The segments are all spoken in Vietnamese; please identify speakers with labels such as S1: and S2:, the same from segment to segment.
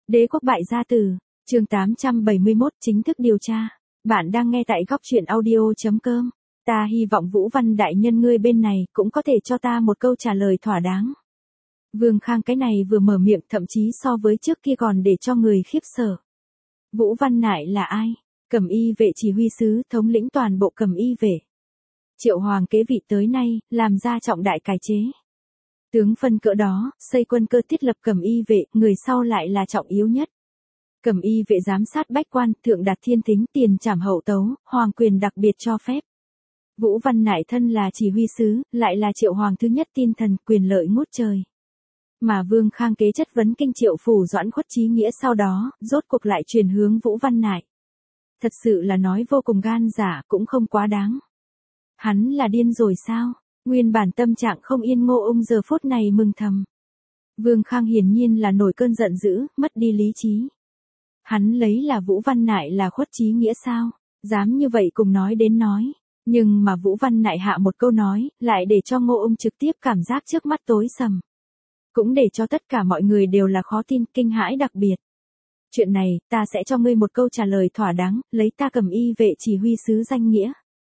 S1: Đế quốc bại gia tử, chương 871 chính thức điều tra. Bạn đang nghe tại góc truyện audio.com. Ta hy vọng Vũ Văn đại nhân ngươi bên này cũng có thể cho ta một câu trả lời thỏa đáng. Vương Khang cái này vừa mở miệng thậm chí so với trước kia còn để cho người khiếp sợ. Vũ Văn Nại là ai? Cẩm y vệ chỉ huy sứ thống lĩnh toàn bộ cẩm y vệ. Triệu Hoàng kế vị tới nay, làm ra trọng đại cải chế. Tướng phân cỡ đó, xây quân cơ thiết lập cẩm y vệ, người sau lại là trọng yếu nhất. Cẩm y vệ giám sát bách quan, thượng đạt thiên tính, tiền trảm hậu tấu, hoàng quyền đặc biệt cho phép. Vũ Văn Nại thân là chỉ huy sứ, lại là Triệu Hoàng thứ nhất tin thần, quyền lợi ngút trời. Mà Vương Khang kế chất vấn kinh Triệu phủ Doãn Khuất Chí Nghĩa sau đó, rốt cuộc lại truyền hướng Vũ Văn Nại. Thật sự là nói vô cùng gan dạ, cũng không quá đáng. Hắn là điên rồi sao? Nguyên bản tâm trạng không yên Ngô Ung giờ phút này mừng thầm. Vương Khang hiển nhiên là nổi cơn giận dữ, mất đi lý trí. Hắn lấy là Vũ Văn Nại là Khuất Chí Nghĩa sao? Dám như vậy cùng nói đến nói. Nhưng mà Vũ Văn Nại hạ một câu nói, lại để cho Ngô Ung trực tiếp cảm giác trước mắt tối sầm. Cũng để cho tất cả mọi người đều là khó tin, kinh hãi đặc biệt. Chuyện này, ta sẽ cho ngươi một câu trả lời thỏa đáng, lấy ta Cẩm y vệ chỉ huy sứ danh nghĩa.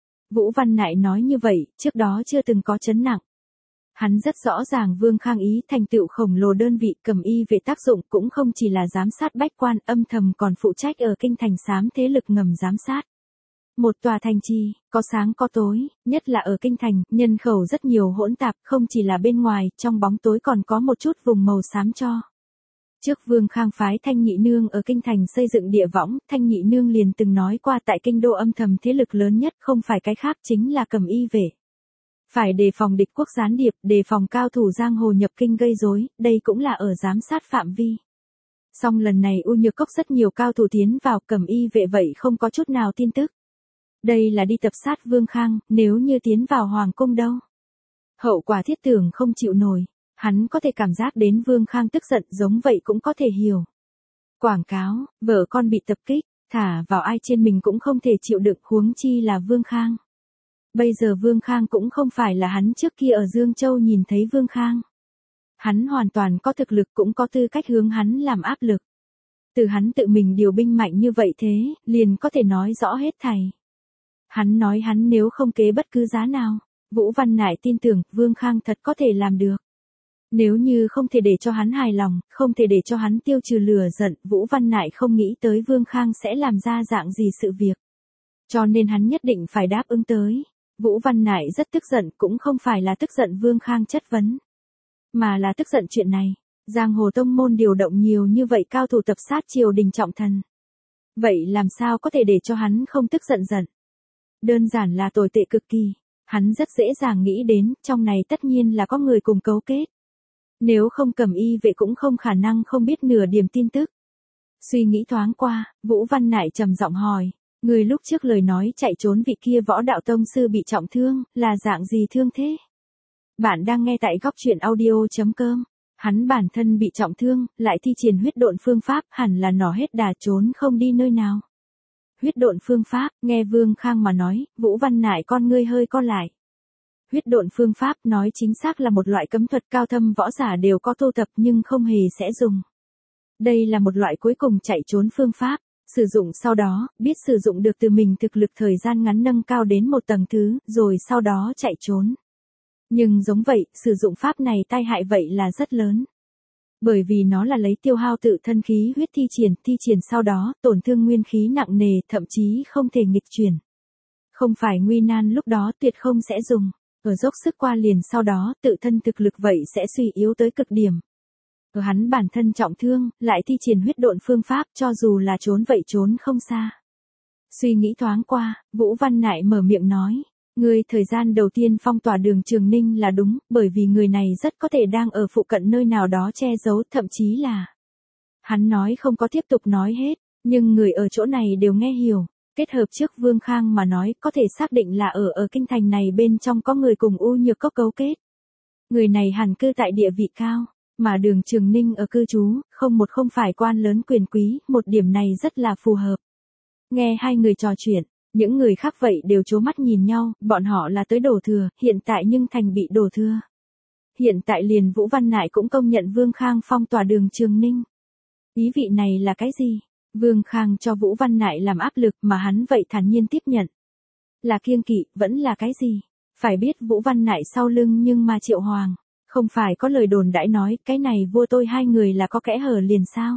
S1: Vũ Văn Nại nói như vậy, trước đó chưa từng có chấn nặng. Hắn rất rõ ràng Vương Khang ý thành tựu khổng lồ đơn vị Cẩm y vệ tác dụng cũng không chỉ là giám sát bách quan, âm thầm còn phụ trách ở kinh thành xám thế lực ngầm giám sát. Một tòa thành trì, có sáng có tối, nhất là ở kinh thành, nhân khẩu rất nhiều hỗn tạp, không chỉ là bên ngoài, trong bóng tối còn có một chút vùng màu xám cho. Trước Vương Khang phái Thanh Nhị Nương ở kinh thành xây dựng địa võng, Thanh Nhị Nương liền từng nói qua tại kinh đô âm thầm thế lực lớn nhất không phải cái khác chính là Cẩm y vệ. Phải đề phòng địch quốc gián điệp, đề phòng cao thủ giang hồ nhập kinh gây rối, đây cũng là ở giám sát phạm vi. Song lần này U Nhược Cốc rất nhiều cao thủ tiến vào Cẩm y vệ vậy không có chút nào tin tức. Đây là đi tập sát Vương Khang, nếu như tiến vào hoàng cung đâu. Hậu quả thiết tưởng không chịu nổi. Hắn có thể cảm giác đến Vương Khang tức giận giống vậy cũng có thể hiểu. Quảng cáo, vợ con bị tập kích, thả vào ai trên mình cũng không thể chịu đựng huống chi là Vương Khang. Bây giờ Vương Khang cũng không phải là hắn trước kia ở Dương Châu nhìn thấy Vương Khang. Hắn hoàn toàn có thực lực cũng có tư cách hướng hắn làm áp lực. Từ hắn tự mình điều binh mạnh như vậy thế, liền có thể nói rõ hết thảy. Hắn nói hắn nếu không kế bất cứ giá nào, Vũ Văn Nại tin tưởng Vương Khang thật có thể làm được. Nếu như không thể để cho hắn hài lòng, không thể để cho hắn tiêu trừ lửa giận, Vũ Văn Nại không nghĩ tới Vương Khang sẽ làm ra dạng gì sự việc. Cho nên hắn nhất định phải đáp ứng tới. Vũ Văn Nại rất tức giận, cũng không phải là tức giận Vương Khang chất vấn, mà là tức giận chuyện này. Giang hồ tông môn điều động nhiều như vậy cao thủ tập sát triều đình trọng thần. Vậy làm sao có thể để cho hắn không tức giận giận? Đơn giản là tồi tệ cực kỳ. Hắn rất dễ dàng nghĩ đến, trong này tất nhiên là có người cùng cấu kết. Nếu không Cẩm y vệ cũng không khả năng không biết nửa điểm tin tức. Suy nghĩ thoáng qua, Vũ Văn Nại trầm giọng hỏi, người lúc trước lời nói chạy trốn vị kia võ đạo tông sư bị trọng thương, là dạng gì thương thế? Bạn đang nghe tại góc truyện audio.com. Hắn bản thân bị trọng thương, lại thi triển huyết độn phương pháp, hẳn là nỏ hết đà trốn không đi nơi nào. Huyết độn phương pháp, nghe Vương Khang mà nói, Vũ Văn Nại con ngươi hơi co lại. Huyết độn phương pháp nói chính xác là một loại cấm thuật cao thâm võ giả đều có tu tập nhưng không hề sẽ dùng. Đây là một loại cuối cùng chạy trốn phương pháp, sử dụng sau đó, biết sử dụng được từ mình thực lực thời gian ngắn nâng cao đến một tầng thứ, rồi sau đó chạy trốn. Nhưng giống vậy, sử dụng pháp này tai hại vậy là rất lớn. Bởi vì nó là lấy tiêu hao tự thân khí huyết thi triển sau đó, tổn thương nguyên khí nặng nề, thậm chí không thể nghịch chuyển. Không phải nguy nan lúc đó tuyệt không sẽ dùng. Ở dốc sức qua liền sau đó, tự thân thực lực vậy sẽ suy yếu tới cực điểm. Ở hắn bản thân trọng thương, lại thi triển huyết độn phương pháp cho dù là trốn vậy trốn không xa. Suy nghĩ thoáng qua, Vũ Văn Nại mở miệng nói, người thời gian đầu tiên phong tỏa Đường Trường Ninh là đúng, bởi vì người này rất có thể đang ở phụ cận nơi nào đó che giấu, thậm chí là. Hắn nói không có tiếp tục nói hết, nhưng người ở chỗ này đều nghe hiểu. Kết hợp trước Vương Khang mà nói có thể xác định là ở kinh thành này bên trong có người cùng U Nhược Cốc cấu kết. Người này hẳn cư tại địa vị cao, mà Đường Trường Ninh ở cư trú, không phải quan lớn quyền quý, một điểm này rất là phù hợp. Nghe hai người trò chuyện, những người khác vậy đều trố mắt nhìn nhau, bọn họ là tới đổ thừa, hiện tại nhưng thành bị đổ thừa. Hiện tại liền Vũ Văn Nại cũng công nhận Vương Khang phong tỏa Đường Trường Ninh. Ý vị này là cái gì? Vương Khang cho Vũ Văn Nại làm áp lực mà hắn vậy thản nhiên tiếp nhận. Là kiêng kỵ, vẫn là cái gì? Phải biết Vũ Văn Nại sau lưng nhưng mà Triệu Hoàng, không phải có lời đồn đãi nói cái này vua tôi hai người là có kẽ hở liền sao?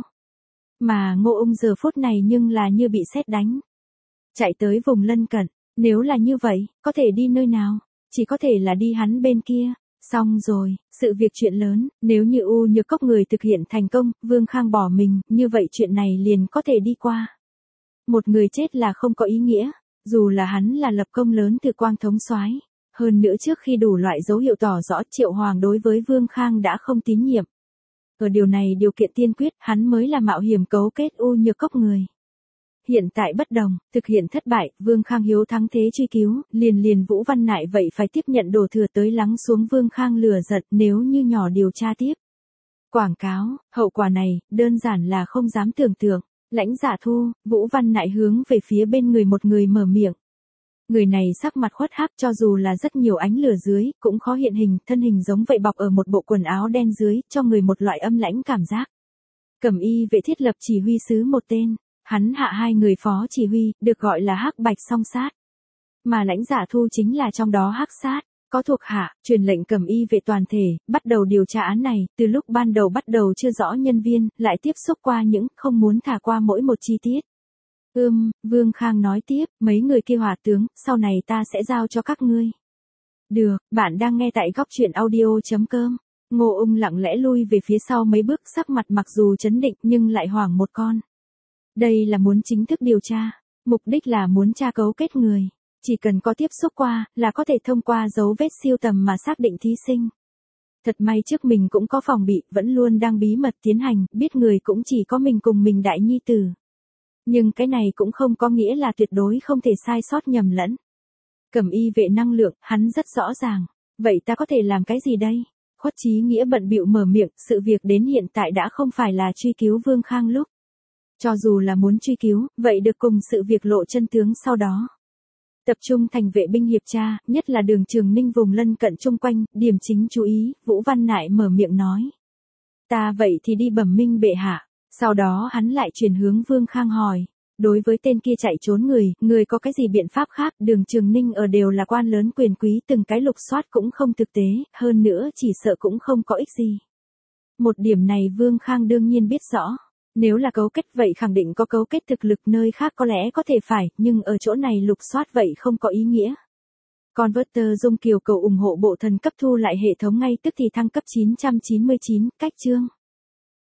S1: Mà Ngô Ung giờ phút này nhưng là như bị sét đánh. Chạy tới vùng lân cận, nếu là như vậy, có thể đi nơi nào? Chỉ có thể là đi hắn bên kia. Xong rồi, sự việc chuyện lớn, nếu như U Nhược Cốc người thực hiện thành công, Vương Khang bỏ mình, như vậy chuyện này liền có thể đi qua. Một người chết là không có ý nghĩa, dù là hắn là lập công lớn từ Quang thống soái. Hơn nữa trước khi đủ loại dấu hiệu tỏ rõ Triệu Hoàng đối với Vương Khang đã không tín nhiệm. Ở điều này điều kiện tiên quyết, hắn mới là mạo hiểm cấu kết U Nhược Cốc người. Hiện tại bất đồng, thực hiện thất bại, Vương Khang hiếu thắng thế truy cứu, liền Vũ Văn Nại vậy phải tiếp nhận đổ thừa tới lắng xuống Vương Khang lừa giật nếu như nhỏ điều tra tiếp. Quảng cáo, hậu quả này, đơn giản là không dám tưởng tượng. Lãnh Dạ Thu, Vũ Văn Nại hướng về phía bên người một người mở miệng. Người này sắc mặt khuất hắc cho dù là rất nhiều ánh lửa dưới, cũng khó hiện hình, thân hình giống vậy bọc ở một bộ quần áo đen dưới, cho người một loại âm lãnh cảm giác. Cẩm y vệ thiết lập chỉ huy sứ một tên. Hắn hạ hai người phó chỉ huy, được gọi là Hắc Bạch song sát. Mà Lãnh Dạ Thu chính là trong đó Hắc sát, có thuộc hạ, truyền lệnh Cẩm y vệ toàn thể, bắt đầu điều tra án này, từ lúc ban đầu bắt đầu chưa rõ nhân viên, lại tiếp xúc qua những, không muốn thả qua mỗi một chi tiết. Vương Khang nói tiếp, mấy người kia hỏa tướng, sau này ta sẽ giao cho các ngươi. Được, bạn đang nghe tại góc truyện audio.com. Ngô Ung lặng lẽ lui về phía sau mấy bước, sắc mặt mặc dù trấn định nhưng lại hoảng một con. Đây là muốn chính thức điều tra, mục đích là muốn tra cấu kết người, chỉ cần có tiếp xúc qua, là có thể thông qua dấu vết siêu tầm mà xác định thí sinh. Thật may trước mình cũng có phòng bị, vẫn luôn đang bí mật tiến hành, biết người cũng chỉ có mình cùng mình đại nhi tử. Nhưng cái này cũng không có nghĩa là tuyệt đối không thể sai sót nhầm lẫn. Cẩm y vệ năng lượng, hắn rất rõ ràng. Vậy ta có thể làm cái gì đây? Khuất Chí Nghĩa bận bịu mở miệng, sự việc đến hiện tại đã không phải là truy cứu Vương Khang lúc. Cho dù là muốn truy cứu, vậy được cùng sự việc lộ chân tướng sau đó. Tập trung thành vệ binh hiệp tra, nhất là Đường Trường Ninh vùng lân cận chung quanh, điểm chính chú ý, Vũ Văn Nại mở miệng nói. Ta vậy thì đi bẩm minh bệ hạ. Sau đó hắn lại chuyển hướng Vương Khang hỏi. Đối với tên kia chạy trốn người có cái gì biện pháp khác? Đường Trường Ninh ở đều là quan lớn quyền quý, từng cái lục soát cũng không thực tế, hơn nữa chỉ sợ cũng không có ích gì. Một điểm này Vương Khang đương nhiên biết rõ. Nếu là cấu kết vậy khẳng định có cấu kết thực lực, nơi khác có lẽ có thể phải, nhưng ở chỗ này lục soát vậy không có ý nghĩa. Converter Dung Kiều cầu ủng hộ bộ thần cấp thu lại hệ thống ngay tức thì thăng cấp 999, cách chương.